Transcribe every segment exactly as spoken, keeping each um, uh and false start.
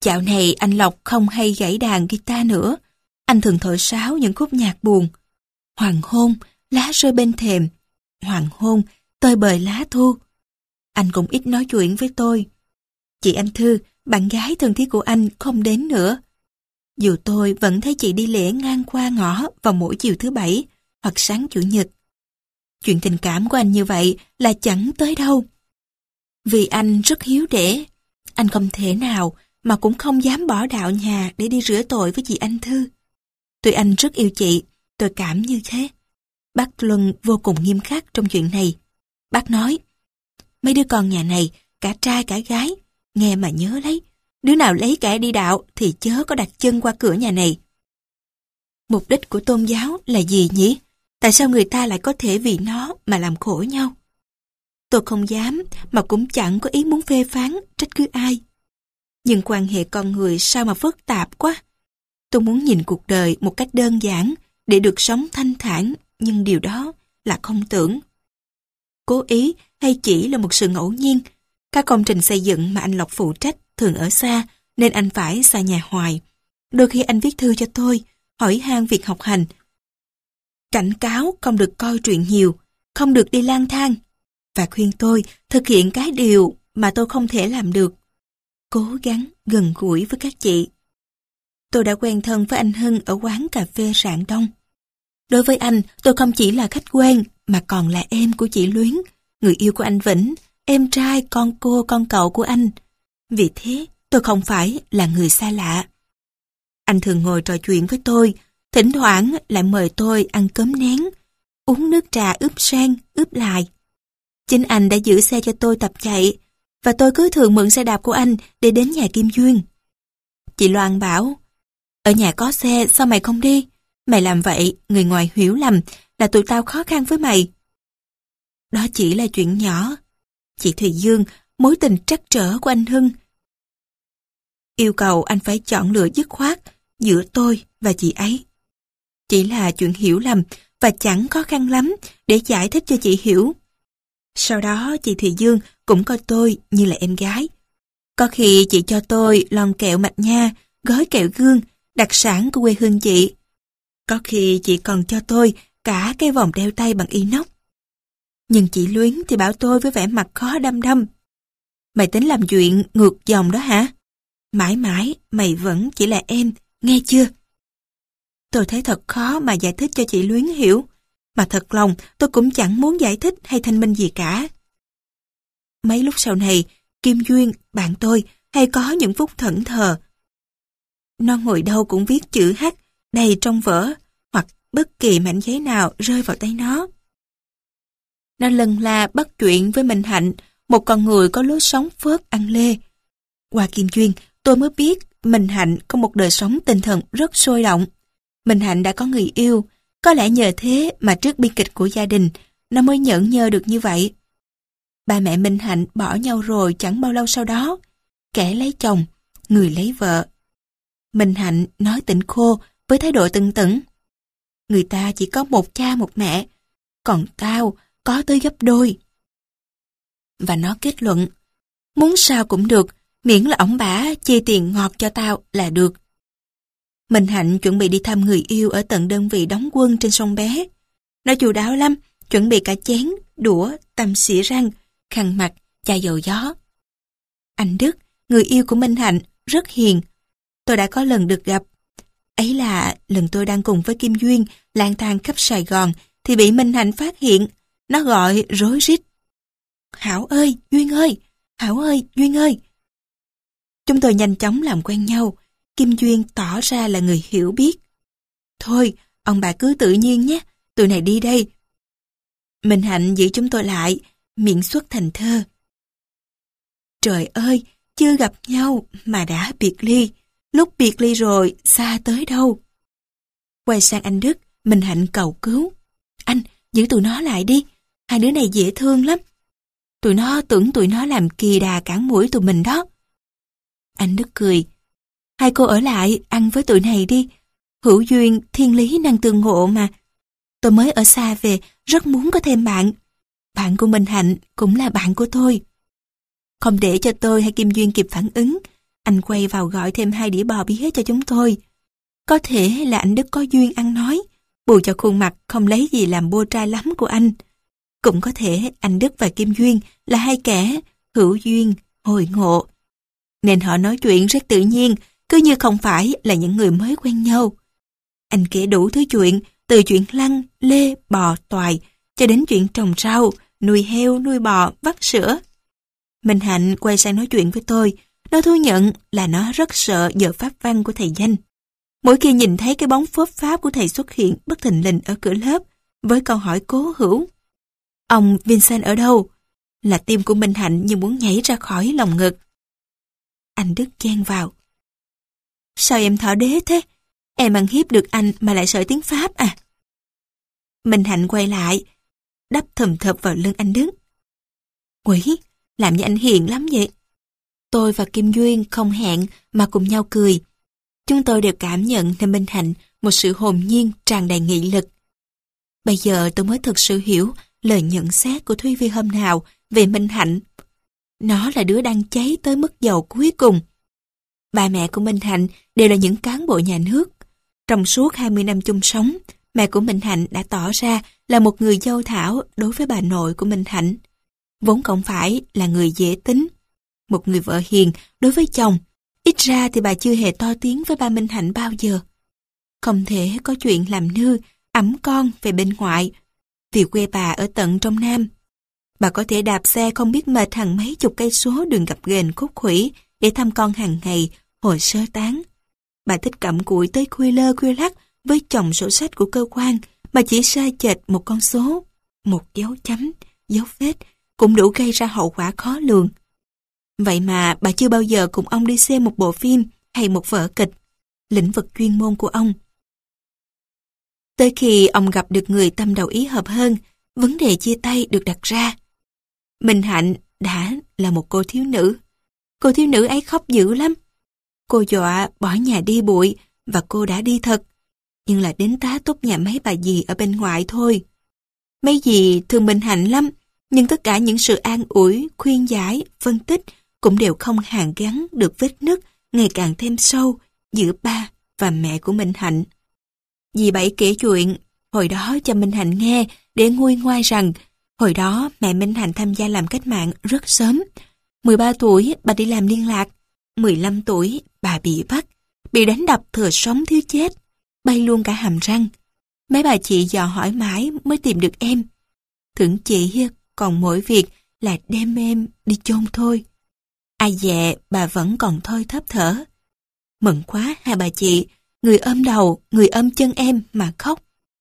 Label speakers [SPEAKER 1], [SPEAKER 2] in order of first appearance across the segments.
[SPEAKER 1] Dạo này anh Lộc không hay gảy đàn guitar nữa. Anh thường thổi sáo những khúc nhạc buồn. Hoàng hôn, lá rơi bên thềm. Hoàng hôn, tơi bời lá thu. Anh cũng ít nói chuyện với tôi. Chị Anh Thư, bạn gái thân thiết của anh, không đến nữa. Dù tôi vẫn thấy chị đi lễ ngang qua ngõ vào mỗi chiều thứ bảy hoặc sáng chủ nhật. Chuyện tình cảm của anh như vậy là chẳng tới đâu. Vì anh rất hiếu để, anh không thể nào mà cũng không dám bỏ đạo nhà để đi rửa tội với chị Anh Thư. Tuy anh rất yêu chị, tôi cảm như thế. Bác Luân vô cùng nghiêm khắc trong chuyện này. Bác nói, mấy đứa con nhà này, cả trai cả gái, nghe mà nhớ lấy. Đứa nào lấy kẻ đi đạo thì chớ có đặt chân qua cửa nhà này. Mục đích của tôn giáo là gì nhỉ? Tại sao người ta lại có thể vì nó mà làm khổ nhau? Tôi không dám mà cũng chẳng có ý muốn phê phán trách cứ ai. Nhưng quan hệ con người sao mà phức tạp quá. Tôi muốn nhìn cuộc đời một cách đơn giản để được sống thanh thản, nhưng điều đó là không tưởng. Cố ý hay chỉ là một sự ngẫu nhiên, các công trình xây dựng mà anh Lộc phụ trách thường ở xa nên anh phải xa nhà hoài. Đôi khi anh viết thư cho tôi, hỏi han việc học hành. Cảnh cáo không được coi truyện nhiều, không được đi lang thang, và khuyên tôi thực hiện cái điều mà tôi không thể làm được. Cố gắng gần gũi với các chị. Tôi đã quen thân với anh Hưng ở quán cà phê Rạng Đông. Đối với anh, tôi không chỉ là khách quen mà còn là em của chị Luyến, người yêu của anh Vĩnh, em trai con cô con cậu của anh. Vì thế, tôi không phải là người xa lạ. Anh thường ngồi trò chuyện với tôi, thỉnh thoảng lại mời tôi ăn cơm nén, uống nước trà ướp sen, ướp lài. Chính anh đã giữ xe cho tôi tập chạy, và tôi cứ thường mượn xe đạp của anh để đến nhà Kim Duyên. Chị Loan bảo, ở nhà có xe sao mày không đi? Mày làm vậy, người ngoài hiểu lầm là tụi tao khó khăn với mày. Đó chỉ là chuyện nhỏ. Chị Thùy Dương, mối tình trắc trở của anh Hưng, yêu cầu anh phải chọn lựa dứt khoát giữa tôi và chị ấy. Chỉ là chuyện hiểu lầm và chẳng khó khăn lắm để giải thích cho chị hiểu. Sau đó chị Thùy Dương cũng coi tôi như là em gái. Có khi chị cho tôi lon kẹo mạch nha, gói kẹo gương, đặc sản của quê hương chị. Có khi chị còn cho tôi cả cái vòng đeo tay bằng inox. Nhưng chị Luyến thì bảo tôi với vẻ mặt khó đăm đăm. Mày tính làm chuyện ngược dòng đó hả? Mãi mãi mày vẫn chỉ là em, nghe chưa? Tôi thấy thật khó mà giải thích cho chị Luyến hiểu. Mà thật lòng tôi cũng chẳng muốn giải thích hay thanh minh gì cả. Mấy lúc sau này, Kim Duyên, bạn tôi, hay có những phút thẫn thờ. Nó ngồi đâu cũng viết chữ H đầy trong vở, hoặc bất kỳ mảnh giấy nào rơi vào tay nó. Nó lần la bắt chuyện với Minh Hạnh, một con người có lối sống phớt ăn lê. Qua Kim Duyên, tôi mới biết Minh Hạnh có một đời sống tinh thần rất sôi động. Minh Hạnh đã có người yêu, có lẽ nhờ thế mà trước bi kịch của gia đình, nó mới nhẫn nhơ được như vậy. Ba mẹ Minh Hạnh bỏ nhau rồi chẳng bao lâu sau đó, kẻ lấy chồng, người lấy vợ. Minh Hạnh nói tỉnh khô với thái độ tưng tửng. Người ta chỉ có một cha một mẹ, còn tao có tới gấp đôi. Và nó kết luận, muốn sao cũng được, miễn là ổng bả chia tiền ngọt cho tao là được. Minh Hạnh chuẩn bị đi thăm người yêu ở tận đơn vị đóng quân trên sông Bé. Nó chu đáo lắm, chuẩn bị cả chén, đũa, tăm xỉa răng, khăn mặt, chai dầu gió. Anh Đức, người yêu của Minh Hạnh, rất hiền. Tôi đã có lần được gặp. Ấy là lần tôi đang cùng với Kim Duyên lang thang khắp Sài Gòn thì bị Minh Hạnh phát hiện. Nó gọi rối rít. Hảo ơi, Duyên ơi! Hảo ơi, Duyên ơi! Chúng tôi nhanh chóng làm quen nhau. Kim Duyên tỏ ra là người hiểu biết. Thôi, ông bà cứ tự nhiên nhé, tụi này đi đây. Minh Hạnh giữ chúng tôi lại, miệng xuất thành thơ. Trời ơi, chưa gặp nhau mà đã biệt ly. Lúc biệt ly rồi, xa tới đâu. Quay sang anh Đức, Minh Hạnh cầu cứu. Anh, giữ tụi nó lại đi. Hai đứa này dễ thương lắm. Tụi nó tưởng tụi nó làm kỳ đà cản mũi tụi mình đó. Anh Đức cười. Hai cô ở lại ăn với tụi này đi. Hữu duyên, thiên lý năng tương ngộ mà. Tôi mới ở xa về, rất muốn có thêm bạn. Bạn của Minh Hạnh cũng là bạn của tôi. Không để cho tôi hay Kim Duyên kịp phản ứng, anh quay vào gọi thêm hai đĩa bò bía cho chúng tôi. Có thể là anh Đức có duyên ăn nói, bù cho khuôn mặt không lấy gì làm bô trai lắm của anh. Cũng có thể anh Đức và Kim Duyên là hai kẻ hữu duyên, hồi ngộ. Nên họ nói chuyện rất tự nhiên, cứ như không phải là những người mới quen nhau. Anh kể đủ thứ chuyện, từ chuyện lăng, lê, bò, toài, cho đến chuyện trồng rau, nuôi heo, nuôi bò, vắt sữa. Minh Hạnh quay sang nói chuyện với tôi, nó thú nhận là nó rất sợ giờ pháp văn của thầy Danh. Mỗi khi nhìn thấy cái bóng phốp pháp của thầy xuất hiện bất thình lình ở cửa lớp, với câu hỏi cố hữu: "Ông Vincent ở đâu?", là tim của Minh Hạnh như muốn nhảy ra khỏi lòng ngực. Anh Đức chen vào: "Sao em thỏ đế thế? Em ăn hiếp được anh mà lại sợ tiếng Pháp à?" Minh Hạnh quay lại, đắp thùm thụp vào lưng anh Đức. "Quỷ, làm như anh hiền lắm vậy." Tôi và Kim Duyên không hẹn mà cùng nhau cười. Chúng tôi đều cảm nhận nơi Minh Hạnh một sự hồn nhiên tràn đầy nghị lực. Bây giờ tôi mới thực sự hiểu lời nhận xét của Thúy Vi hôm nào về Minh Hạnh. Nó là đứa đang cháy tới mức dầu cuối cùng. Ba mẹ của Minh Hạnh đều là những cán bộ nhà nước. Trong suốt hai mươi năm chung sống, mẹ của Minh Hạnh đã tỏ ra là một người dâu thảo đối với bà nội của Minh Hạnh. Vốn không phải là người dễ tính. Một người vợ hiền đối với chồng, ít ra thì bà chưa hề to tiếng với ba Minh Hạnh bao giờ. Không thể có chuyện làm nư, ẵm con về bên ngoại, vì quê bà ở tận trong Nam. Bà có thể đạp xe không biết mệt hàng mấy chục cây số đường gập ghềnh khúc khuỷu để thăm con hàng ngày, hồi sơ tán. Bà thích cặm cụi tới khuya lơ khuya lắc với chồng sổ sách của cơ quan mà chỉ sai chệch một con số, một dấu chấm, dấu vết cũng đủ gây ra hậu quả khó lường. Vậy mà bà chưa bao giờ cùng ông đi xem một bộ phim hay một vở kịch, lĩnh vực chuyên môn của ông. Tới khi ông gặp được người tâm đầu ý hợp hơn, vấn đề chia tay được đặt ra. Minh Hạnh đã là một cô thiếu nữ. Cô thiếu nữ ấy khóc dữ lắm. Cô dọa bỏ nhà đi bụi và cô đã đi thật. Nhưng là đến tá túc nhà mấy bà dì ở bên ngoại thôi. Mấy dì thương Minh Hạnh lắm, nhưng tất cả những sự an ủi, khuyên giải, phân tích cũng đều không hàn gắn được vết nứt ngày càng thêm sâu giữa ba và mẹ của Minh Hạnh. Dì Bảy kể chuyện hồi đó cho Minh Hạnh nghe để nguôi ngoai rằng hồi đó mẹ Minh Hạnh tham gia làm cách mạng rất sớm. mười ba tuổi bà đi làm liên lạc, mười lăm tuổi bà bị bắt, bị đánh đập thừa sống thiếu chết, bay luôn cả hàm răng. Mấy bà chị dò hỏi mãi mới tìm được em. Thưởng chị còn mỗi việc là đem em đi chôn thôi. Ai dè bà vẫn còn thôi thấp thở. Mừng quá hai bà chị, người ôm đầu, người ôm chân em mà khóc.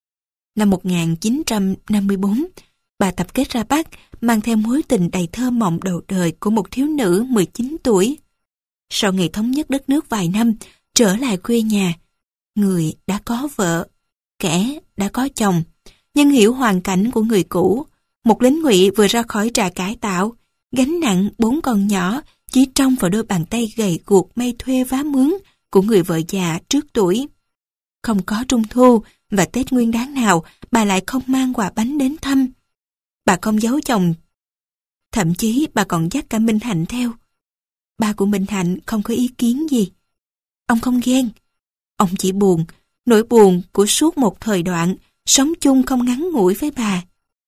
[SPEAKER 1] Năm một nghìn chín trăm năm mươi bốn, bà tập kết ra Bắc, mang theo mối tình đầy thơ mộng đầu đời của một thiếu nữ mười chín tuổi. Sau ngày thống nhất đất nước vài năm, trở lại quê nhà, người đã có vợ, kẻ đã có chồng, nhưng hiểu hoàn cảnh của người cũ. Một lính ngụy vừa ra khỏi trại cải tạo, gánh nặng bốn con nhỏ chỉ trông vào đôi bàn tay gầy guộc may thuê vá mướn của người vợ già trước tuổi. Không có Trung Thu và Tết Nguyên Đán nào bà lại không mang quà bánh đến thăm. Bà không giấu chồng, thậm chí bà còn dắt cả Minh Hạnh theo. Ba của Minh Hạnh không có ý kiến gì. Ông không ghen, ông chỉ buồn, nỗi buồn của suốt một thời đoạn sống chung không ngắn ngủi với bà.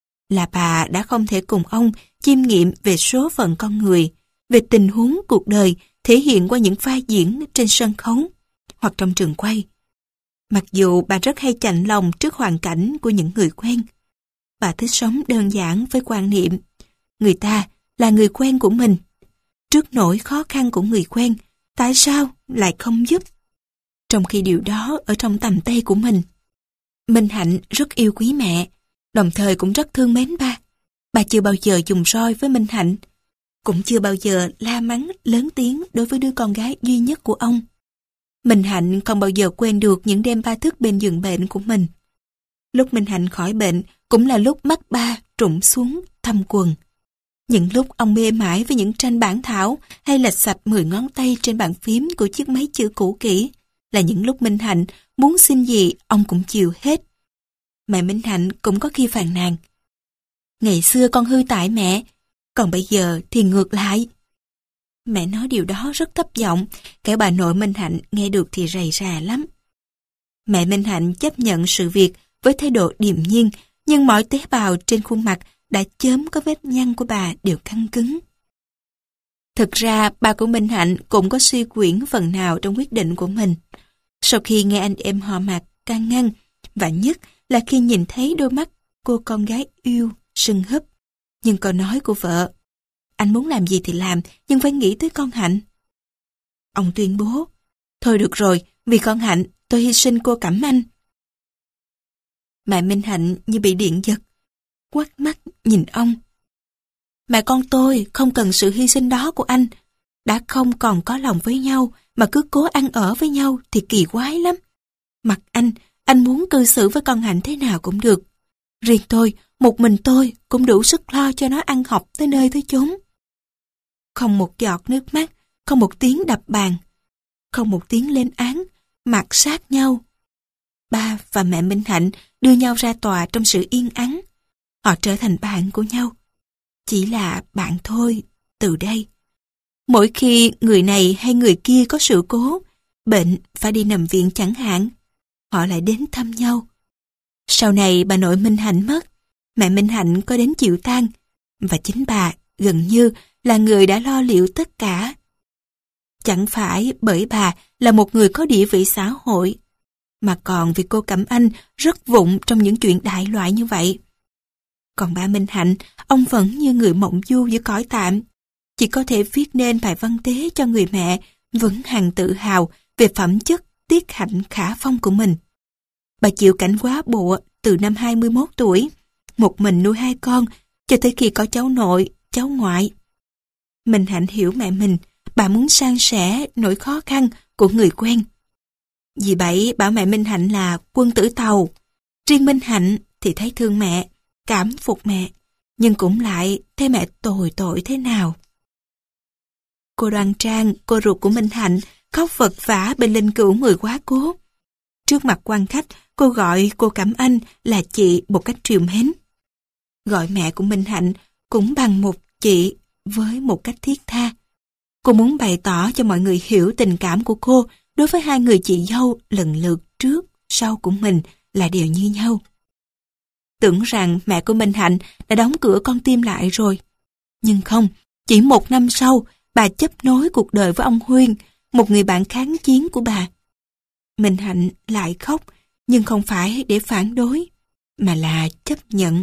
[SPEAKER 1] Là bà đã không thể cùng ông chiêm nghiệm về số phận con người, về tình huống cuộc đời thể hiện qua những pha diễn trên sân khấu hoặc trong trường quay. Mặc dù bà rất hay chạnh lòng trước hoàn cảnh của những người quen, bà thích sống đơn giản với quan niệm người ta là người quen của mình. Trước nỗi khó khăn của người quen, tại sao lại không giúp? Trong khi điều đó ở trong tầm tay của mình. Minh Hạnh rất yêu quý mẹ, đồng thời cũng rất thương mến ba. Bà chưa bao giờ dùng roi với Minh Hạnh, cũng chưa bao giờ la mắng lớn tiếng đối với đứa con gái duy nhất của ông. Minh Hạnh không bao giờ quên được những đêm ba thức bên giường bệnh của mình. Lúc Minh Hạnh khỏi bệnh cũng là lúc mắt ba trũng xuống thăm quần. Những lúc ông mê mải với những tranh bản thảo hay lệch sạch mười ngón tay trên bàn phím của chiếc máy chữ cũ kỹ là những lúc Minh Hạnh muốn xin gì ông cũng chịu hết. Mẹ Minh Hạnh cũng có khi phàn nàn. Ngày xưa con hư tại mẹ, còn bây giờ thì ngược lại. Mẹ nói điều đó rất thấp giọng, kẻo bà nội Minh Hạnh nghe được thì rầy rà lắm. Mẹ Minh Hạnh chấp nhận sự việc với thái độ điềm nhiên, nhưng mọi tế bào trên khuôn mặt đã chớm có vết nhăn của bà đều căng cứng. Thực ra, ba của Minh Hạnh cũng có suy quyển phần nào trong quyết định của mình. Sau khi nghe anh em họ Mạc can ngăn, và nhất là khi nhìn thấy đôi mắt cô con gái yêu, sưng húp. Nhưng câu nói của vợ, anh muốn làm gì thì làm, nhưng phải nghĩ tới con Hạnh. Ông tuyên bố, thôi được rồi, vì con Hạnh, tôi hy sinh cô Cẩm Anh. Mẹ Minh Hạnh như bị điện giật, quắt mắt nhìn ông. Mẹ con tôi không cần sự hy sinh đó của anh. Đã không còn có lòng với nhau mà cứ cố ăn ở với nhau thì kỳ quái lắm. Mặc anh, anh muốn cư xử với con Hạnh thế nào cũng được. Riêng tôi, một mình tôi cũng đủ sức lo cho nó ăn học tới nơi tới chốn. Không một giọt nước mắt, không một tiếng đập bàn, không một tiếng lên án, mặt sát nhau. Ba và mẹ Minh Hạnh đưa nhau ra tòa trong sự yên ắng. Họ trở thành bạn của nhau. Chỉ là bạn thôi, từ đây. Mỗi khi người này hay người kia có sự cố, bệnh phải đi nằm viện chẳng hạn, họ lại đến thăm nhau. Sau này bà nội Minh Hạnh mất, mẹ Minh Hạnh có đến chịu tang, và chính bà gần như là người đã lo liệu tất cả. Chẳng phải bởi bà là một người có địa vị xã hội, mà còn vì cô Cẩm Anh rất vụng trong những chuyện đại loại như vậy. Còn ba Minh Hạnh, ông vẫn như người mộng du giữa cõi tạm, chỉ có thể viết nên bài văn tế cho người mẹ vẫn hằng tự hào về phẩm chất tiết hạnh khả phong của mình. Bà chịu cảnh quá bụa từ năm hai mươi mốt tuổi, một mình nuôi hai con, cho tới khi có cháu nội, cháu ngoại. Minh Hạnh hiểu mẹ mình, bà muốn san sẻ nỗi khó khăn của người quen. Dì Bảy bảo mẹ Minh Hạnh là quân tử tàu. Riêng Minh Hạnh thì thấy thương mẹ, cảm phục mẹ, nhưng cũng lại thấy mẹ tồi tội thế nào. Cô Đoan Trang, cô ruột của Minh Hạnh, khóc vật vã bên linh cữu người quá cố. Trước mặt quan khách, cô gọi cô Cẩm Anh là chị một cách trìu mến. Gọi mẹ của Minh Hạnh cũng bằng một chị với một cách thiết tha. Cô muốn bày tỏ cho mọi người hiểu tình cảm của cô đối với hai người chị dâu lần lượt trước, sau của mình là đều như nhau. Tưởng rằng mẹ của Minh Hạnh đã đóng cửa con tim lại rồi. Nhưng không, chỉ một năm sau, bà chấp nối cuộc đời với ông Huyên, một người bạn kháng chiến của bà. Minh Hạnh lại khóc, nhưng không phải để phản đối, mà là chấp nhận.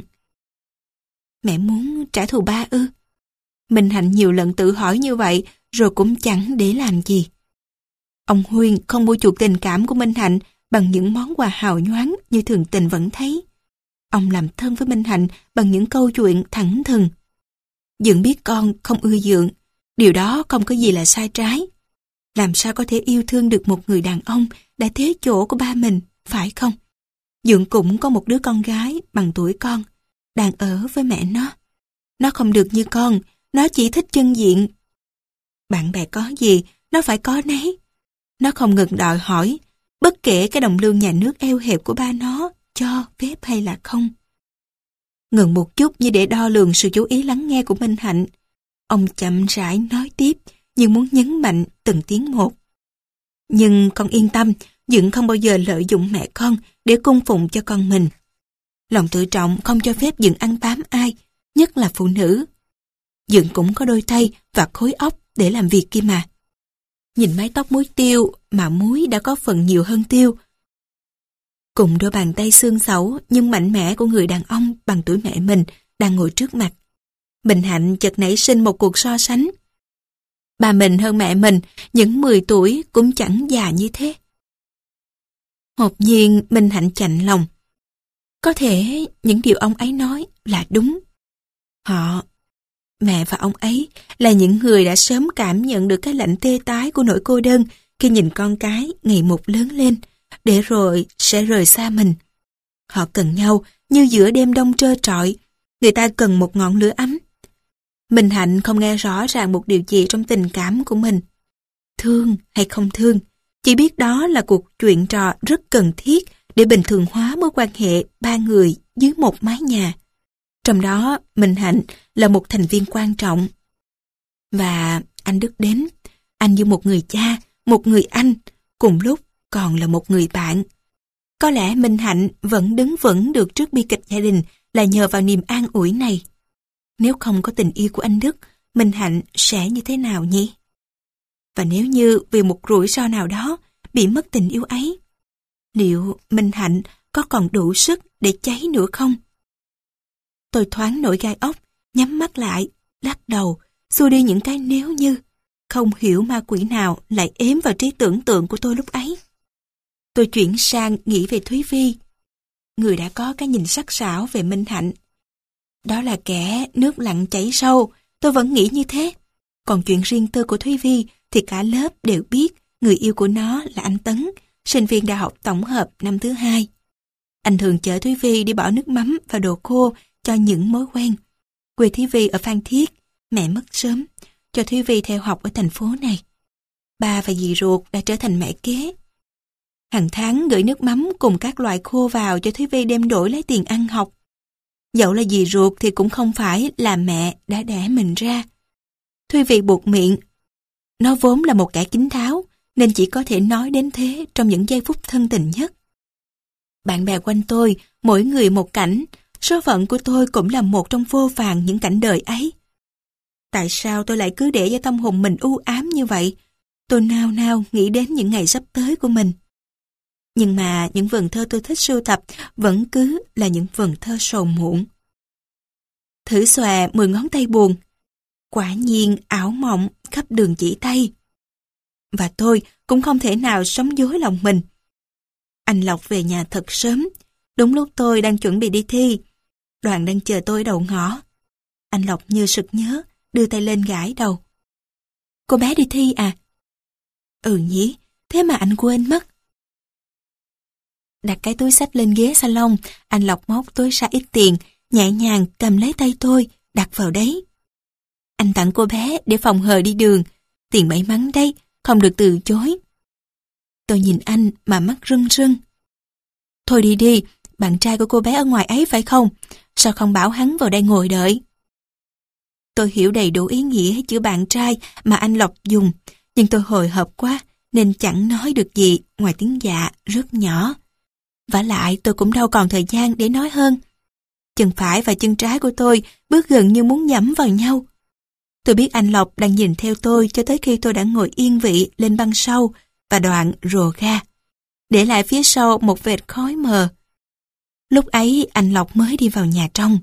[SPEAKER 1] Mẹ muốn trả thù ba ư? Minh Hạnh nhiều lần tự hỏi như vậy, rồi cũng chẳng để làm gì. Ông Huyên không mua chuộc tình cảm của Minh Hạnh bằng những món quà hào nhoáng như thường tình vẫn thấy. Ông làm thân với Minh Hạnh bằng những câu chuyện thẳng thừng. Dượng biết con không ưa Dượng, điều đó không có gì là sai trái. Làm sao có thể yêu thương được một người đàn ông đã thế chỗ của ba mình, phải không? Dượng cũng có một đứa con gái bằng tuổi con, đang ở với mẹ nó. Nó không được như con, nó chỉ thích chân diện. Bạn bè có gì, nó phải có nấy. Nó không ngừng đòi hỏi, bất kể cái đồng lương nhà nước eo hẹp của ba nó cho phép hay là không. Ngừng một chút như để đo lường sự chú ý lắng nghe của Minh Hạnh. Ông chậm rãi nói tiếp, nhưng muốn nhấn mạnh từng tiếng một. Nhưng con yên tâm, Dượng không bao giờ lợi dụng mẹ con để cung phụng cho con mình. Lòng tự trọng không cho phép Dượng ăn bám ai, nhất là phụ nữ. Dượng cũng có đôi tay và khối óc để làm việc kia mà. Nhìn mái tóc muối tiêu mà muối đã có phần nhiều hơn tiêu. Cùng đôi bàn tay xương xẩu nhưng mạnh mẽ của người đàn ông bằng tuổi mẹ mình đang ngồi trước mặt. Minh Hạnh chợt nảy sinh một cuộc so sánh. Bà mình hơn mẹ mình, những mười tuổi cũng chẳng già như thế. Hột nhiên Minh Hạnh chạnh lòng. Có thể những điều ông ấy nói là đúng. Họ, mẹ và ông ấy là những người đã sớm cảm nhận được cái lạnh tê tái của nỗi cô đơn khi nhìn con cái ngày một lớn lên, để rồi sẽ rời xa mình. Họ cần nhau như giữa đêm đông trơ trọi, người ta cần một ngọn lửa ấm. Minh Hạnh không nghe rõ ràng một điều gì trong tình cảm của mình. Thương hay không thương, chỉ biết đó là cuộc chuyện trò rất cần thiết để bình thường hóa mối quan hệ ba người dưới một mái nhà. Trong đó, Minh Hạnh là một thành viên quan trọng. Và anh Đức đến. Anh như một người cha, một người anh, cùng lúc còn là một người bạn. Có lẽ Minh Hạnh vẫn đứng vững được trước bi kịch gia đình là nhờ vào niềm an ủi này. Nếu không có tình yêu của anh Đức, Minh Hạnh sẽ như thế nào nhỉ? Và nếu như vì một rủi ro nào đó bị mất tình yêu ấy, liệu Minh Hạnh có còn đủ sức để cháy nữa không? Tôi thoáng nổi gai ốc, nhắm mắt lại, lắc đầu, xua đi những cái nếu như, không hiểu ma quỷ nào lại ếm vào trí tưởng tượng của tôi lúc ấy. Tôi chuyển sang nghĩ về Thúy Vi, người đã có cái nhìn sắc sảo về Minh Hạnh. Đó là kẻ nước lặng chảy sâu, tôi vẫn nghĩ như thế. Còn chuyện riêng tư của Thúy Vi thì cả lớp đều biết người yêu của nó là anh Tấn, sinh viên đại học tổng hợp năm thứ hai. Anh thường chở Thúy Vi đi bỏ nước mắm và đồ khô cho những mối quen. Quê Thúy Vi ở Phan Thiết, mẹ mất sớm, cho Thúy Vi theo học ở thành phố này. Ba và dì ruột đã trở thành mẹ kế. Hàng tháng gửi nước mắm cùng các loại khô vào cho Thúy Vi đem đổi lấy tiền ăn học. Dẫu là dì ruột thì cũng không phải là mẹ đã đẻ mình ra. Thúy Vi buột miệng. Nó vốn là một kẻ kín đáo, nên chỉ có thể nói đến thế trong những giây phút thân tình nhất. Bạn bè quanh tôi, mỗi người một cảnh, số phận của tôi cũng là một trong vô vàn những cảnh đời ấy. Tại sao tôi lại cứ để cho tâm hồn mình u ám như vậy? Tôi nao nao nghĩ đến những ngày sắp tới của mình. Nhưng mà những vần thơ tôi thích sưu tập vẫn cứ là những vần thơ sầu muộn. Thử xòe mười ngón tay buồn. Quả nhiên ảo mộng khắp đường chỉ tay. Và tôi cũng không thể nào sống dối lòng mình. Anh Lộc về nhà thật sớm. Đúng lúc tôi đang chuẩn bị đi thi. Đoàn đang chờ tôi ở đầu ngõ. Anh Lộc như sực nhớ, đưa tay lên gãi đầu. Cô bé đi thi à? Ừ nhỉ, thế mà anh quên mất. Đặt cái túi xách lên ghế salon, anh Lộc móc túi ra ít tiền, nhẹ nhàng cầm lấy tay tôi, đặt vào đấy. Anh tặng cô bé để phòng hờ đi đường, tiền may mắn đấy, không được từ chối. Tôi nhìn anh mà mắt rưng rưng. Thôi đi đi, bạn trai của cô bé ở ngoài ấy phải không? Sao không bảo hắn vào đây ngồi đợi? Tôi hiểu đầy đủ ý nghĩa chữ bạn trai mà anh Lộc dùng, nhưng tôi hồi hộp quá nên chẳng nói được gì ngoài tiếng dạ rất nhỏ. Vả lại tôi cũng đâu còn thời gian để nói hơn. Chân phải và chân trái của tôi bước gần như muốn nhắm vào nhau. Tôi biết anh Lộc đang nhìn theo tôi cho tới khi tôi đã ngồi yên vị lên băng sau và đoạn rồ ga, để lại phía sau một vệt khói mờ. Lúc ấy anh Lộc mới đi vào nhà trong.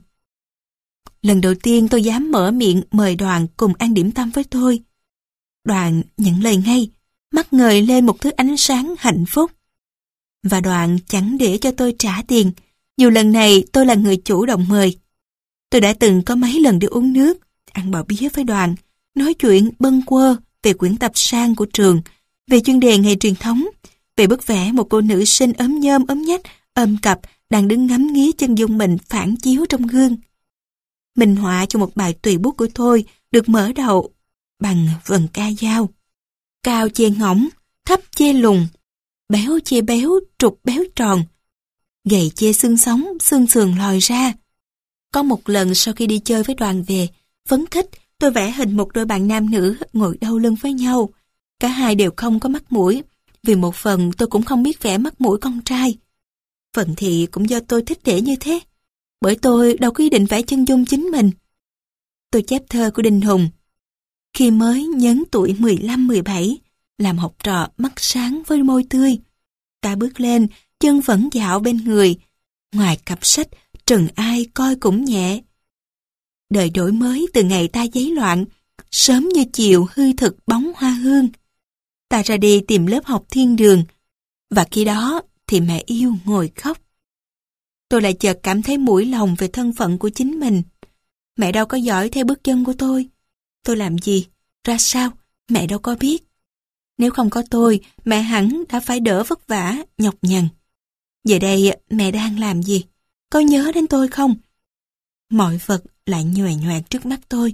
[SPEAKER 1] Lần đầu tiên tôi dám mở miệng mời Đoàn cùng ăn điểm tâm với tôi. Đoàn nhận lời ngay, mắt ngời lên một thứ ánh sáng hạnh phúc. Và Đoàn chẳng để cho tôi trả tiền, dù lần này tôi là người chủ động mời. Tôi đã từng có mấy lần đi uống nước, ăn bò bía với Đoàn, nói chuyện bâng quơ về quyển tập sang của trường, về chuyên đề ngày truyền thống, về bức vẽ một cô nữ sinh ốm nhôm ốm nhách, ôm cặp, đang đứng ngắm nghía chân dung mình phản chiếu trong gương. Minh họa cho một bài tùy bút của tôi được mở đầu bằng vần ca dao. Cao chê ngỗng, thấp chê lùn, béo chê béo, trục béo tròn, gầy chê xương sống, xương sườn lòi ra. Có một lần sau khi đi chơi với Đoàn về, phấn khích, tôi vẽ hình một đôi bạn nam nữ ngồi đau lưng với nhau. Cả hai đều không có mắt mũi, vì một phần tôi cũng không biết vẽ mắt mũi con trai. Phần thì cũng do tôi thích để như thế, bởi tôi đâu có ý định vẽ chân dung chính mình. Tôi chép thơ của Đinh Hùng. Khi mới nhấn tuổi mười lăm mười bảy, làm học trò mắt sáng với môi tươi. Ta bước lên, chân vẫn dạo bên người. Ngoài cặp sách, trần ai coi cũng nhẹ. Đời đổi mới từ ngày ta giấy loạn, sớm như chiều hư thực bóng hoa hương. Ta ra đi tìm lớp học thiên đường, và khi đó thì mẹ yêu ngồi khóc. Tôi lại chợt cảm thấy mũi lòng về thân phận của chính mình. Mẹ đâu có dõi theo bước chân của tôi. Tôi làm gì, ra sao, mẹ đâu có biết. Nếu không có tôi, mẹ hẳn đã phải đỡ vất vả, nhọc nhằn. Giờ đây mẹ đang làm gì? Có nhớ đến tôi không? Mọi vật lại nhòe nhoẹt trước mắt tôi.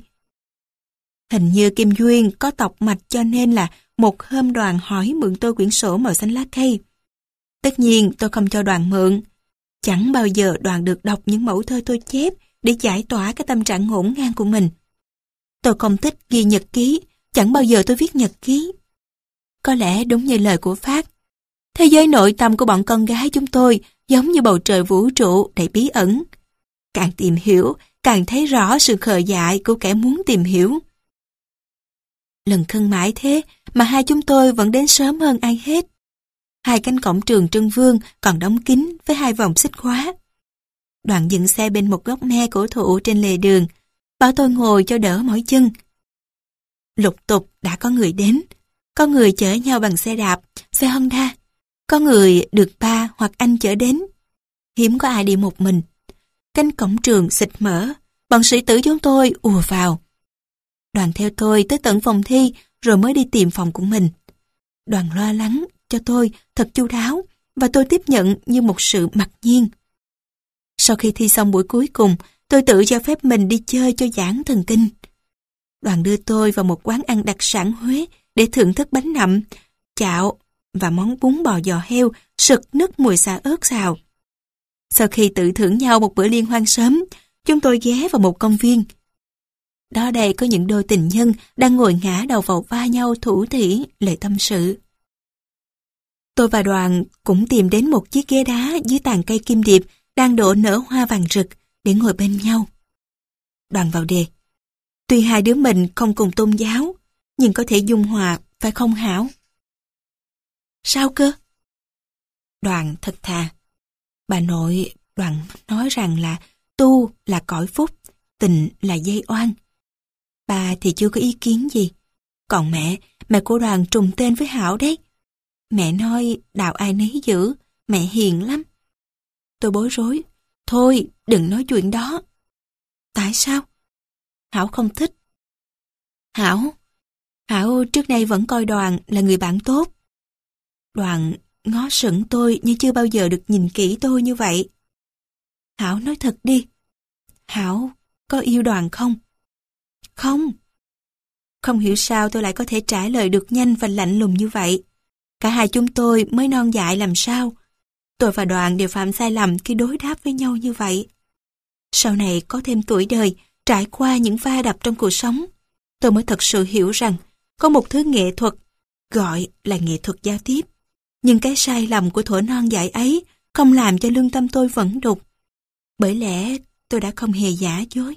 [SPEAKER 1] Hình như Kim Duyên có tọc mạch cho nên là một hôm Đoàn hỏi mượn tôi quyển sổ màu xanh lá cây. Tất nhiên tôi không cho Đoàn mượn. Chẳng bao giờ Đoàn được đọc những mẫu thơ tôi chép để giải tỏa cái tâm trạng ngổn ngang của mình. Tôi không thích ghi nhật ký, chẳng bao giờ tôi viết nhật ký. Có lẽ đúng như lời của Phát, thế giới nội tâm của bọn con gái chúng tôi giống như bầu trời vũ trụ đầy bí ẩn. Càng tìm hiểu, càng thấy rõ sự khờ dại của kẻ muốn tìm hiểu. Lần khân mãi thế mà hai chúng tôi vẫn đến sớm hơn ai hết. Hai cánh cổng trường Trưng Vương còn đóng kín với hai vòng xích khóa. Đoàn dừng xe bên một gốc me cổ thụ trên lề đường, bảo tôi ngồi cho đỡ mỏi chân. Lục tục đã có người đến. Có người chở nhau bằng xe đạp, xe Honda. Có người được ba hoặc anh chở đến. Hiếm có ai đi một mình. Cánh cổng trường xịt mở, bọn sĩ tử chúng tôi ùa vào. Đoàn theo tôi tới tận phòng thi rồi mới đi tìm phòng của mình. Đoàn lo lắng cho tôi thật chu đáo và tôi tiếp nhận như một sự mặc nhiên. Sau khi thi xong buổi cuối cùng, tôi tự cho phép mình đi chơi cho giãn thần kinh. Đoàn đưa tôi vào một quán ăn đặc sản Huế để thưởng thức bánh nậm, chạo và món bún bò giò heo sực nức mùi xà ớt xào. Sau khi tự thưởng nhau một bữa liên hoan sớm, chúng tôi ghé vào một công viên. Đó đây có những đôi tình nhân đang ngồi ngã đầu vào vai nhau thủ thỉ lời tâm sự. Tôi và Đoàn cũng tìm đến một chiếc ghế đá dưới tàn cây kim điệp đang đổ nở hoa vàng rực để ngồi bên nhau. Đoàn vào đề. Tuy hai đứa mình không cùng tôn giáo, nhưng có thể dung hòa, phải không Hảo? Sao cơ? Đoàn thật thà. Bà nội Đoàn nói rằng là tu là cõi phúc, tình là dây oan. Bà thì chưa có ý kiến gì. Còn mẹ, mẹ của Đoàn trùng tên với Hảo đấy. Mẹ nói đạo ai nấy giữ, mẹ hiền lắm. Tôi bối rối. Thôi, đừng nói chuyện đó. Tại sao? Hảo không thích. Hảo, Hảo trước đây vẫn coi Đoàn là người bạn tốt. Đoàn ngó sững tôi như chưa bao giờ được nhìn kỹ tôi như vậy. Hảo nói thật đi. Hảo có yêu Đoàn không? Không. Không hiểu sao tôi lại có thể trả lời được nhanh và lạnh lùng như vậy. Cả hai chúng tôi mới non dại làm sao. Tôi và Đoàn đều phạm sai lầm khi đối đáp với nhau như vậy. Sau này có thêm tuổi đời, trải qua những va đập trong cuộc sống, tôi mới thật sự hiểu rằng có một thứ nghệ thuật gọi là nghệ thuật giao tiếp. Nhưng cái sai lầm của thuở non dại ấy không làm cho lương tâm tôi vẫn đục. Bởi lẽ tôi đã không hề giả dối.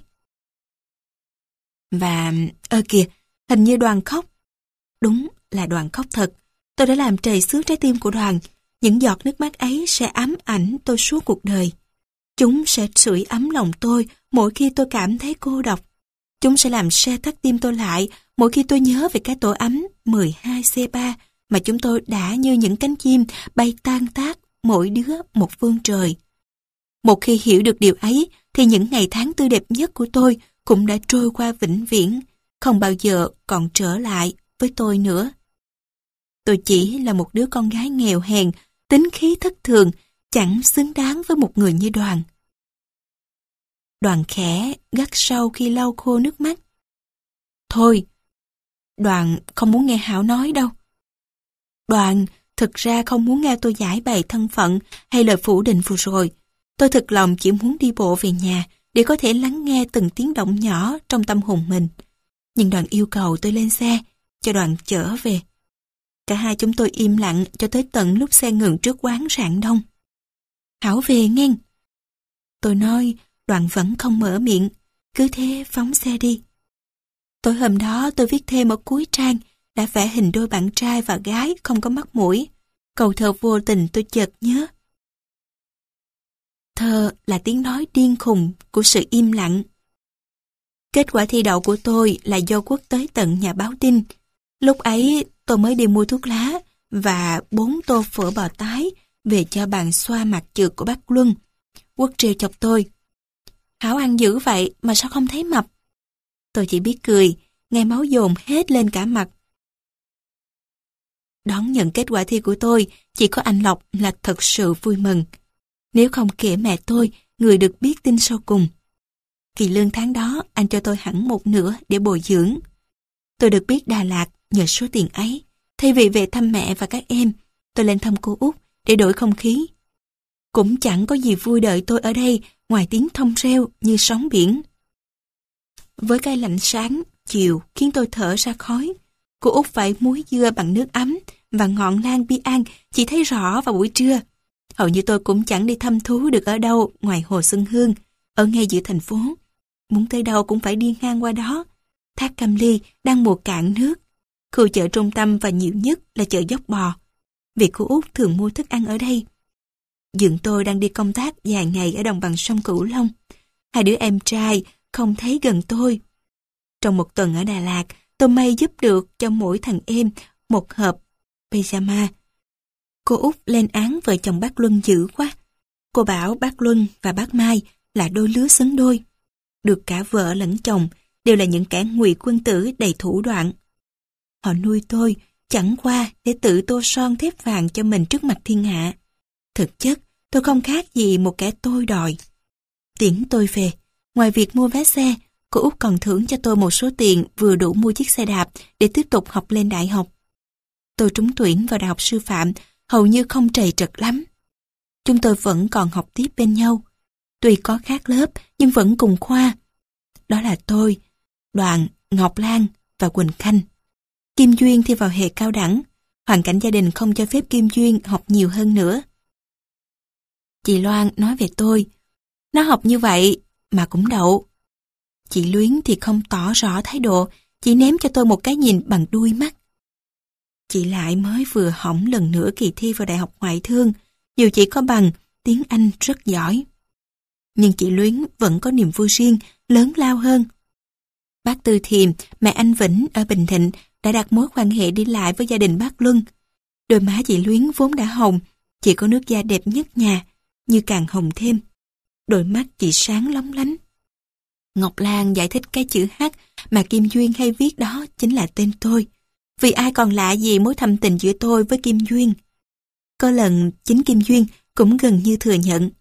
[SPEAKER 1] Và, ơ kìa, hình như Đoàn khóc. Đúng là Đoàn khóc thật. Tôi đã làm trầy xước trái tim của Đoàn. Những giọt nước mắt ấy sẽ ám ảnh tôi suốt cuộc đời. Chúng sẽ sưởi ấm lòng tôi mỗi khi tôi cảm thấy cô độc. Chúng sẽ làm se thắt tim tôi lại mỗi khi tôi nhớ về cái tổ ấm mười hai C ba mà chúng tôi đã như những cánh chim bay tan tác mỗi đứa một phương trời. Một khi hiểu được điều ấy thì những ngày tháng tươi đẹp nhất của tôi cũng đã trôi qua vĩnh viễn, không bao giờ còn trở lại với tôi nữa. Tôi chỉ là một đứa con gái nghèo hèn, tính khí thất thường, chẳng xứng đáng với một người như Đoàn. Đoàn khẽ gắt sâu khi lau khô nước mắt. Thôi, Đoàn không muốn nghe Hảo nói đâu. Đoàn thực ra không muốn nghe tôi giải bày thân phận hay lời phủ định vừa rồi. Tôi thực lòng chỉ muốn đi bộ về nhà để có thể lắng nghe từng tiếng động nhỏ trong tâm hồn mình. Nhưng Đoàn yêu cầu tôi lên xe, cho Đoàn chở về. Cả hai chúng tôi im lặng cho tới tận lúc xe ngừng trước quán rạng đông. Hảo về nghe. Tôi nói, Đoàn vẫn không mở miệng, cứ thế phóng xe đi. Tối hôm đó tôi viết thêm ở cuối trang, đã vẽ hình đôi bạn trai và gái không có mắt mũi. Câu thơ vô tình tôi chợt nhớ. Thơ là tiếng nói điên khùng của sự im lặng. Kết quả thi đậu của tôi là do Quốc tới tận nhà báo tin. Lúc ấy tôi mới đi mua thuốc lá và bốn tô phở bò tái về cho bàn xoa mặt trượt của bác Luân. Quốc trêu chọc tôi. Hảo ăn dữ vậy mà sao không thấy mập? Tôi chỉ biết cười, nghe máu dồn hết lên cả mặt. Đón nhận kết quả thi của tôi, chỉ có anh Lộc là thật sự vui mừng. Nếu không kể mẹ tôi, người được biết tin sau cùng. Kỳ lương tháng đó, anh cho tôi hẳn một nửa để bồi dưỡng. Tôi được biết Đà Lạt nhờ số tiền ấy. Thay vì về thăm mẹ và các em, tôi lên thăm cô Út để đổi không khí. Cũng chẳng có gì vui đợi tôi ở đây ngoài tiếng thông reo như sóng biển. Với cái lạnh sáng, chiều khiến tôi thở ra khói, Cô Út phải muối dưa bằng nước ấm và ngọn lan bi an chỉ thấy rõ vào buổi trưa. Hầu như tôi cũng chẳng đi thăm thú được ở đâu ngoài Hồ Xuân Hương, ở ngay giữa thành phố. Muốn tới đâu cũng phải đi ngang qua đó. Thác Cam Ly đang mùa cạn nước. Khu chợ trung tâm và nhiều nhất là chợ Dốc Bò, vì cô Út thường mua thức ăn ở đây. Dượng tôi đang đi công tác dài ngày ở đồng bằng sông Cửu Long. Hai đứa em trai không thấy gần tôi. Trong một tuần ở Đà Lạt, tôi may giúp được cho mỗi thằng em một hộp pyjama. Cô Út lên án vợ chồng bác Luân dữ quá. Cô bảo bác Luân và bác Mai là đôi lứa xứng đôi. Được cả vợ lẫn chồng đều là những kẻ ngụy quân tử đầy thủ đoạn. Họ nuôi tôi chẳng qua để tự tô son thép vàng cho mình trước mặt thiên hạ. Thực chất, tôi không khác gì một kẻ tôi đòi. Tiễn tôi về, ngoài việc mua vé xe, cô Út còn thưởng cho tôi một số tiền vừa đủ mua chiếc xe đạp để tiếp tục học lên đại học. Tôi trúng tuyển vào đại học sư phạm, hầu như không trầy trật lắm. Chúng tôi vẫn còn học tiếp bên nhau. Tuy có khác lớp, nhưng vẫn cùng khoa. Đó là tôi, Đoàn, Ngọc Lan và Quỳnh Khanh. Kim Duyên thi vào hệ cao đẳng. Hoàn cảnh gia đình không cho phép Kim Duyên học nhiều hơn nữa. Chị Loan nói về tôi, nó học như vậy mà cũng đậu. Chị Luyến thì không tỏ rõ thái độ, chỉ ném cho tôi một cái nhìn bằng đuôi mắt. Chị Lại mới vừa hỏng lần nữa kỳ thi vào Đại học Ngoại thương, dù chỉ có bằng tiếng Anh rất giỏi. Nhưng chị Luyến vẫn có niềm vui riêng, lớn lao hơn. Bác Tư Thiềm, mẹ anh Vĩnh ở Bình Thịnh đã đặt mối quan hệ đi lại với gia đình bác Luân. Đôi má chị Luyến vốn đã hồng, chị có nước da đẹp nhất nhà, như càng hồng thêm. Đôi mắt chị sáng lóng lánh. Ngọc Lan giải thích cái chữ H mà Kim Duyên hay viết đó chính là tên tôi, vì ai còn lạ gì mối thâm tình giữa tôi với Kim Duyên. Có lần chính Kim Duyên cũng gần như thừa nhận.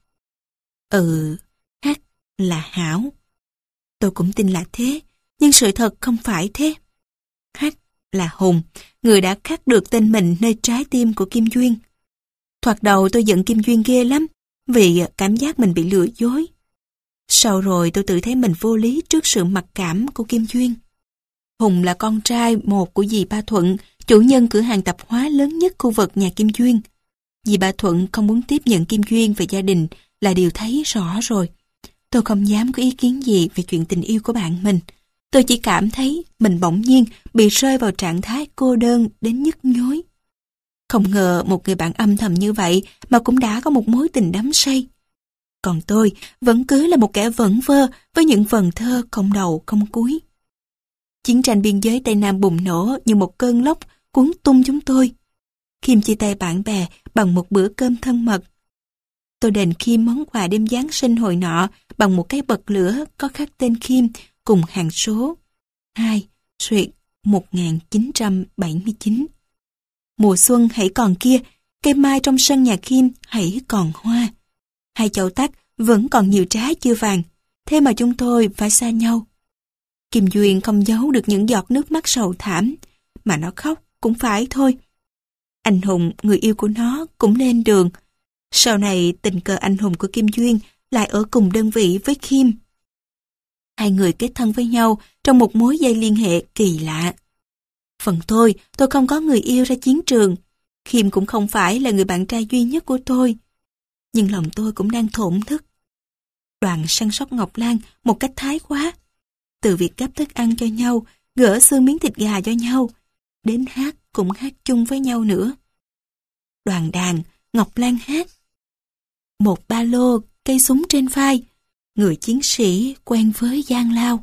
[SPEAKER 1] Ừ, H là Hảo. Tôi cũng tin là thế, nhưng sự thật không phải thế. H là Hùng, người đã khắc được tên mình nơi trái tim của Kim Duyên. Thoạt đầu tôi giận Kim Duyên ghê lắm, vì cảm giác mình bị lừa dối. Sau rồi tôi tự thấy mình vô lý trước sự mặc cảm của Kim Duyên. Hùng là con trai một của dì Ba Thuận, chủ nhân cửa hàng tạp hóa lớn nhất khu vực nhà Kim Duyên. Dì Ba Thuận không muốn tiếp nhận Kim Duyên về gia đình là điều thấy rõ rồi. Tôi không dám có ý kiến gì về chuyện tình yêu của bạn mình. Tôi chỉ cảm thấy mình bỗng nhiên bị rơi vào trạng thái cô đơn đến nhức nhối. Không ngờ một người bạn âm thầm như vậy mà cũng đã có một mối tình đắm say. Còn tôi vẫn cứ là một kẻ vẩn vơ với những vần thơ không đầu không cuối. Chiến tranh biên giới Tây Nam bùng nổ như một cơn lốc cuốn tung chúng tôi. Kim chia tay bạn bè bằng một bữa cơm thân mật. Tôi đền Kim món quà đêm Giáng sinh hồi nọ bằng một cái bật lửa có khắc tên Kim cùng hàng số hai xuyệt một nghìn chín trăm bảy mươi chín. Mùa xuân hãy còn kia, cây mai trong sân nhà Kim hãy còn hoa. Hai chậu tắc vẫn còn nhiều trái chưa vàng, thế mà chúng tôi phải xa nhau. Kim Duyên không giấu được những giọt nước mắt sầu thảm, mà nó khóc cũng phải thôi. Anh Hùng, người yêu của nó, cũng lên đường. Sau này tình cờ anh Hùng của Kim Duyên lại ở cùng đơn vị với Kim. Hai người kết thân với nhau trong một mối dây liên hệ kỳ lạ. Phần tôi, tôi không có người yêu ra chiến trường. Kim cũng không phải là người bạn trai duy nhất của tôi. Nhưng lòng tôi cũng đang thổn thức. Đoàn săn sóc Ngọc Lan một cách thái quá. Từ việc gắp thức ăn cho nhau, gỡ xương miếng thịt gà cho nhau, đến hát cũng hát chung với nhau nữa. Đoàn đàn, Ngọc Lan hát. Một ba lô, cây súng trên vai, người chiến sĩ quen với gian lao.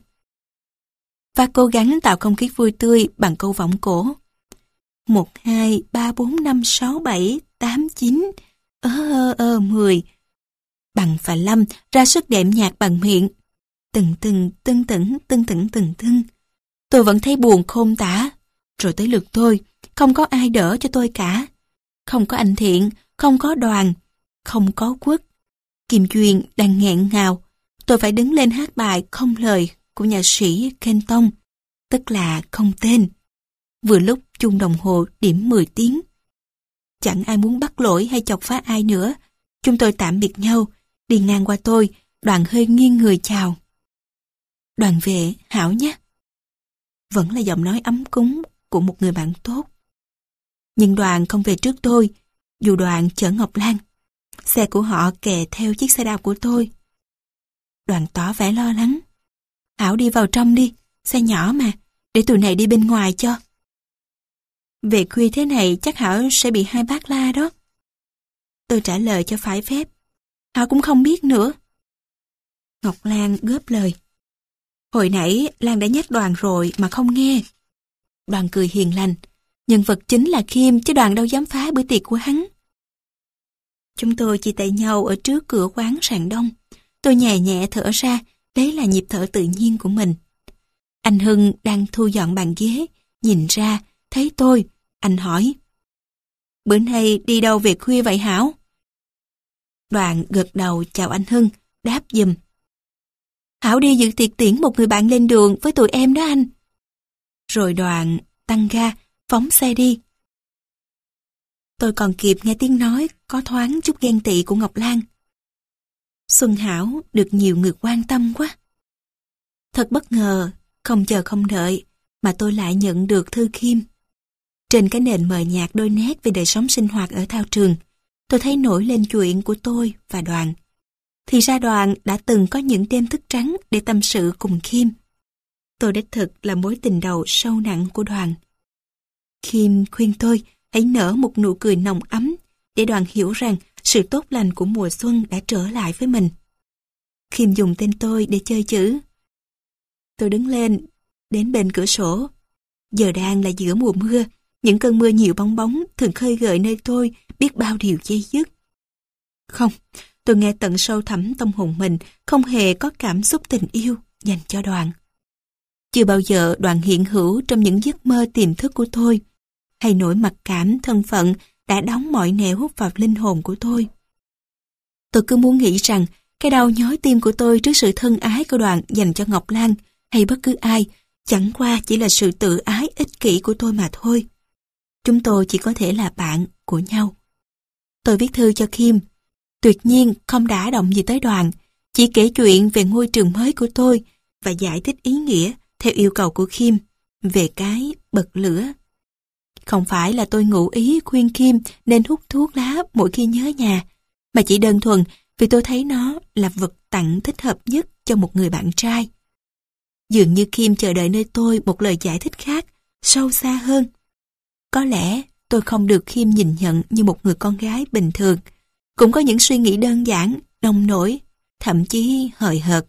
[SPEAKER 1] Và cố gắng tạo không khí vui tươi bằng câu vọng cổ. Một, hai, ba, bốn, năm, sáu, bảy, tám, chín, ơ ơ ơ, mười. Bằng và Lâm ra sức đệm nhạc bằng miệng. Từng từng, tưng tửng, tưng tửng, từng tưng. Tôi vẫn thấy buồn khôn tả. Rồi tới lượt tôi, không có ai đỡ cho tôi cả. Không có anh Thiện, không có Đoàn, không có Quốc. Kim Duyên đang nghẹn ngào. Tôi phải đứng lên hát bài không lời của nhạc sĩ Kenton, tức là không tên. Vừa lúc chuông đồng hồ điểm mười tiếng. Chẳng ai muốn bắt lỗi hay chọc phá ai nữa. Chúng tôi tạm biệt nhau. Đi ngang qua tôi, Đoàn hơi nghiêng người chào. Đoàn về, Hảo nhé. Vẫn là giọng nói ấm cúng của một người bạn tốt. Nhưng Đoàn không về trước tôi, dù Đoàn chở Ngọc Lan. Xe của họ kè theo chiếc xe đạp của tôi. Đoàn tỏ vẻ lo lắng. Hảo đi vào trong đi, xe nhỏ mà, để tụi này đi bên ngoài cho. Về khuya thế này chắc Hảo sẽ bị hai bác la đó. Tôi trả lời cho phải phép. Hảo cũng không biết nữa. Ngọc Lan góp lời. Hồi nãy Lan đã nhắc Đoàn rồi mà không nghe. Đoàn cười hiền lành. Nhân vật chính là Khiêm chứ Đoàn đâu dám phá bữa tiệc của hắn. Chúng tôi chia tay nhau ở trước cửa quán sàn đông. Tôi nhẹ nhẹ thở ra, đấy là nhịp thở tự nhiên của mình. Anh Hưng đang thu dọn bàn ghế, nhìn ra, thấy tôi, anh hỏi. Bữa nay đi đâu về khuya vậy Hảo? Đoàn gật đầu chào anh Hưng, đáp giùm. Hảo đi dự tiệc tiễn một người bạn lên đường với tụi em đó anh. Rồi Đoàn tăng ga, phóng xe đi. Tôi còn kịp nghe tiếng nói có thoáng chút ghen tị của Ngọc Lan. Xuân Hảo được nhiều người quan tâm quá. Thật bất ngờ, không chờ không đợi, mà tôi lại nhận được thư Khiêm. Trên cái nền mờ nhạt đôi nét về đời sống sinh hoạt ở thao trường, tôi thấy nổi lên chuyện của tôi và Đoàn. Thì ra Đoàn đã từng có những đêm thức trắng để tâm sự cùng Khiêm. Tôi đích thực là mối tình đầu sâu nặng của Đoàn. Khiêm khuyên tôi hãy nở một nụ cười nồng ấm để Đoàn hiểu rằng sự tốt lành của mùa xuân đã trở lại với mình. Khiêm dùng tên tôi để chơi chữ. Tôi đứng lên, đến bên cửa sổ. Giờ đang là giữa mùa mưa, những cơn mưa nhiều bong bóng thường khơi gợi nơi tôi biết bao điều dây dứt. Không, tôi nghe tận sâu thẳm tâm hồn mình không hề có cảm xúc tình yêu dành cho Đoàn. Chưa bao giờ Đoàn hiện hữu trong những giấc mơ tiềm thức của tôi, hay nỗi mặc cảm thân phận đã đóng mọi nẻo vào linh hồn của tôi. Tôi cứ muốn nghĩ rằng cái đau nhói tim của tôi trước sự thân ái của Đoàn dành cho Ngọc Lan hay bất cứ ai chẳng qua chỉ là sự tự ái ích kỷ của tôi mà thôi. Chúng tôi chỉ có thể là bạn của nhau. Tôi viết thư cho Khiêm, tuyệt nhiên không đả động gì tới Đoàn, chỉ kể chuyện về ngôi trường mới của tôi và giải thích ý nghĩa theo yêu cầu của Khiêm về cái bật lửa. Không phải là tôi ngụ ý khuyên Khiêm nên hút thuốc lá mỗi khi nhớ nhà, mà chỉ đơn thuần vì tôi thấy nó là vật tặng thích hợp nhất cho một người bạn trai. Dường như Khiêm chờ đợi nơi tôi một lời giải thích khác, sâu xa hơn. Có lẽ tôi không được Khiêm nhìn nhận như một người con gái bình thường, cũng có những suy nghĩ đơn giản, nông nổi, thậm chí hời hợt.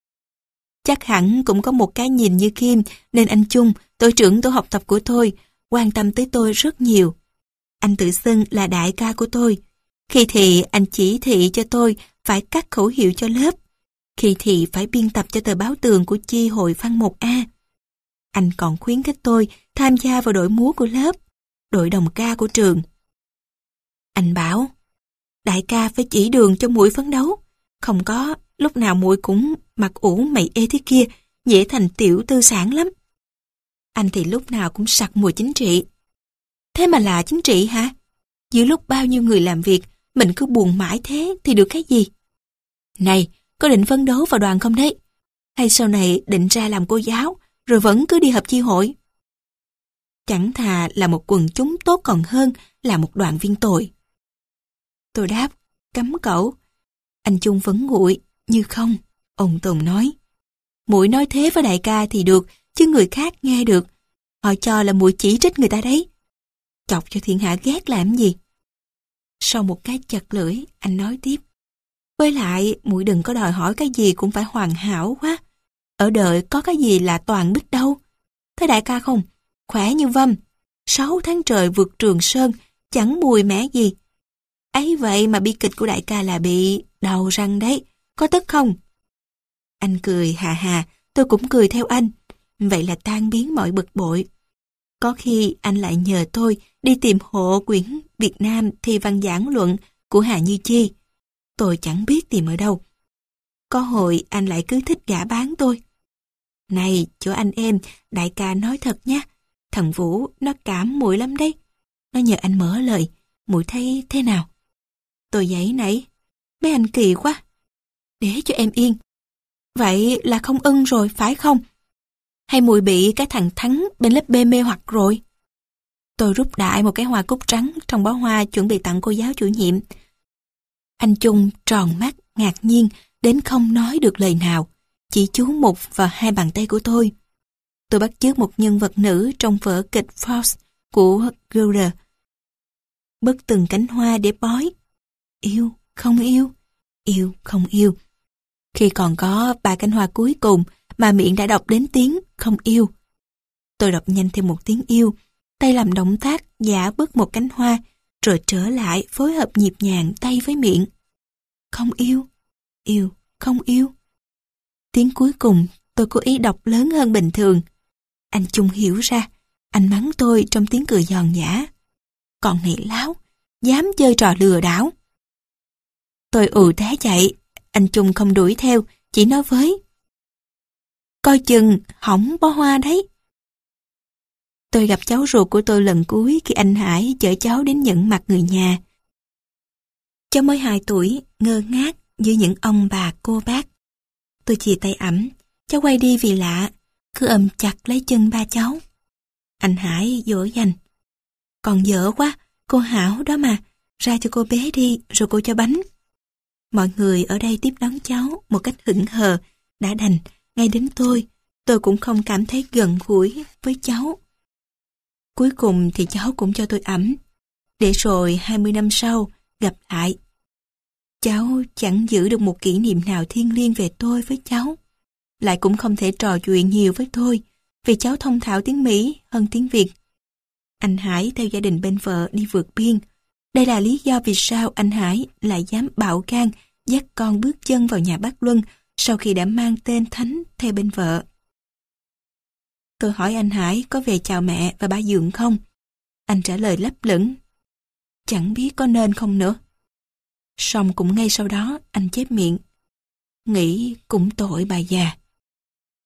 [SPEAKER 1] Chắc hẳn cũng có một cái nhìn như Khiêm nên anh Trung, tổ trưởng tổ học tập của tôi, quan tâm tới tôi rất nhiều. Anh tự xưng là đại ca của tôi. Khi thì anh chỉ thị cho tôi phải cắt khẩu hiệu cho lớp. Khi thì phải biên tập cho tờ báo tường của chi hội văn một A. Anh còn khuyến khích tôi tham gia vào đội múa của lớp, đội đồng ca của trường. Anh bảo, đại ca phải chỉ đường cho muội phấn đấu. Không có, lúc nào muội cũng mặc ủ mày ê thế kia, dễ thành tiểu tư sản lắm. Anh thì lúc nào cũng sặc mùi chính trị. Thế mà là chính trị hả? Giữa lúc bao nhiêu người làm việc, mình cứ buồn mãi thế thì được cái gì? Này, có định phấn đấu vào đoàn không đấy? Hay sau này định ra làm cô giáo, rồi vẫn cứ đi họp chi hội? Chẳng thà là một quần chúng tốt còn hơn là một đoàn viên tồi. Tôi đáp, cấm cẩu. Anh Trung vẫn nguội, như không. Ông Tùng nói, muội nói thế với đại ca thì được, chứ người khác nghe được. Họ cho là muội chỉ trích người ta đấy. Chọc cho thiên hạ ghét làm gì? Sau một cái chật lưỡi, anh nói tiếp. Với lại, muội đừng có đòi hỏi cái gì cũng phải hoàn hảo quá. Ở đời có cái gì là toàn biết đâu. Thấy đại ca không? Khỏe như vâm. Sáu tháng trời vượt Trường Sơn, chẳng mùi mẻ gì. Ấy vậy mà bi kịch của đại ca là bị đầu răng đấy. Có tức không? Anh cười hà hà, tôi cũng cười theo anh. Vậy là tan biến mọi bực bội. Có khi anh lại nhờ tôi đi tìm hộ quyển Việt Nam thi văn giảng luận của Hà Như Chi. Tôi chẳng biết tìm ở đâu. Có hồi anh lại cứ thích gả bán tôi. Này, chỗ anh em, đại ca nói thật nhé. Thằng Vũ nó cảm muội lắm đấy. Nó nhờ anh mở lời, muội thấy thế nào? Tôi giãy nảy. Mấy anh kỳ quá. Để cho em yên. Vậy là không ưng rồi, phải không? Hay mùi bị cái thằng Thắng bên lớp B mê hoặc rồi? Tôi rút đại một cái hoa cúc trắng trong bó hoa chuẩn bị tặng cô giáo chủ nhiệm. Anh Chung tròn mắt, ngạc nhiên, đến không nói được lời nào, chỉ chú mục vào hai bàn tay của tôi. Tôi bắt chước một nhân vật nữ trong vở kịch Faust của Goethe. Bứt từng cánh hoa để bói. Yêu, không yêu, yêu, không yêu. Khi còn có ba cánh hoa cuối cùng mà miệng đã đọc đến tiếng không yêu. Tôi đọc nhanh thêm một tiếng yêu, tay làm động tác giả bứt một cánh hoa, rồi trở lại phối hợp nhịp nhàng tay với miệng. Không yêu, yêu, không yêu. Tiếng cuối cùng tôi cố ý đọc lớn hơn bình thường. Anh Chung hiểu ra, anh mắng tôi trong tiếng cười giòn giã. Còn này láo, dám chơi trò lừa đảo. Tôi ù té chạy, anh Chung không đuổi theo, chỉ nói với. Coi chừng, hỏng bó hoa đấy. Tôi gặp cháu ruột của tôi lần cuối khi anh Hải chở cháu đến nhận mặt người nhà. Cháu mới hai tuổi, ngơ ngác giữa những ông bà cô bác. Tôi chìa tay ẵm, cháu quay đi vì lạ, cứ ôm chặt lấy chân ba cháu. Anh Hải dỗ dành. Còn dở quá, cô Hảo đó mà, ra cho cô bé đi rồi cô cho bánh. Mọi người ở đây tiếp đón cháu một cách hững hờ, đã đành, ngay đến tôi, tôi cũng không cảm thấy gần gũi với cháu. Cuối cùng thì cháu cũng cho tôi ẵm, để rồi hai mươi năm sau gặp lại. Cháu chẳng giữ được một kỷ niệm nào thiêng liêng về tôi với cháu. Lại cũng không thể trò chuyện nhiều với tôi, vì cháu thông thạo tiếng Mỹ hơn tiếng Việt. Anh Hải theo gia đình bên vợ đi vượt biên. Đây là lý do vì sao anh Hải lại dám bạo gan dắt con bước chân vào nhà bác Luân sau khi đã mang tên Thánh theo bên vợ. Tôi hỏi anh Hải có về chào mẹ và ba Dượng không? Anh trả lời lấp lửng. Chẳng biết có nên không nữa. Xong cũng ngay sau đó anh chép miệng. Nghĩ cũng tội bà già.